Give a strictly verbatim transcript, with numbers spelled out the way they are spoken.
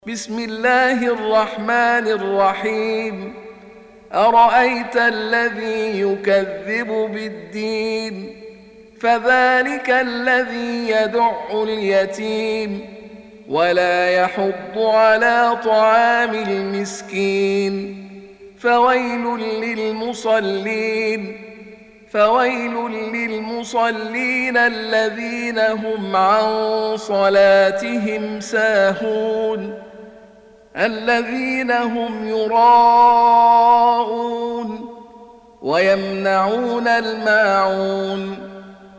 بسم الله الرحمن الرحيم. أرأيت الذي يكذب بالدين فذلك الذي يدع اليتيم ولا يحض على طعام المسكين فويل للمصلين فويل للمصلين الذين هم عن صلاتهم ساهون الذين هم يراءون ويمنعون الماعون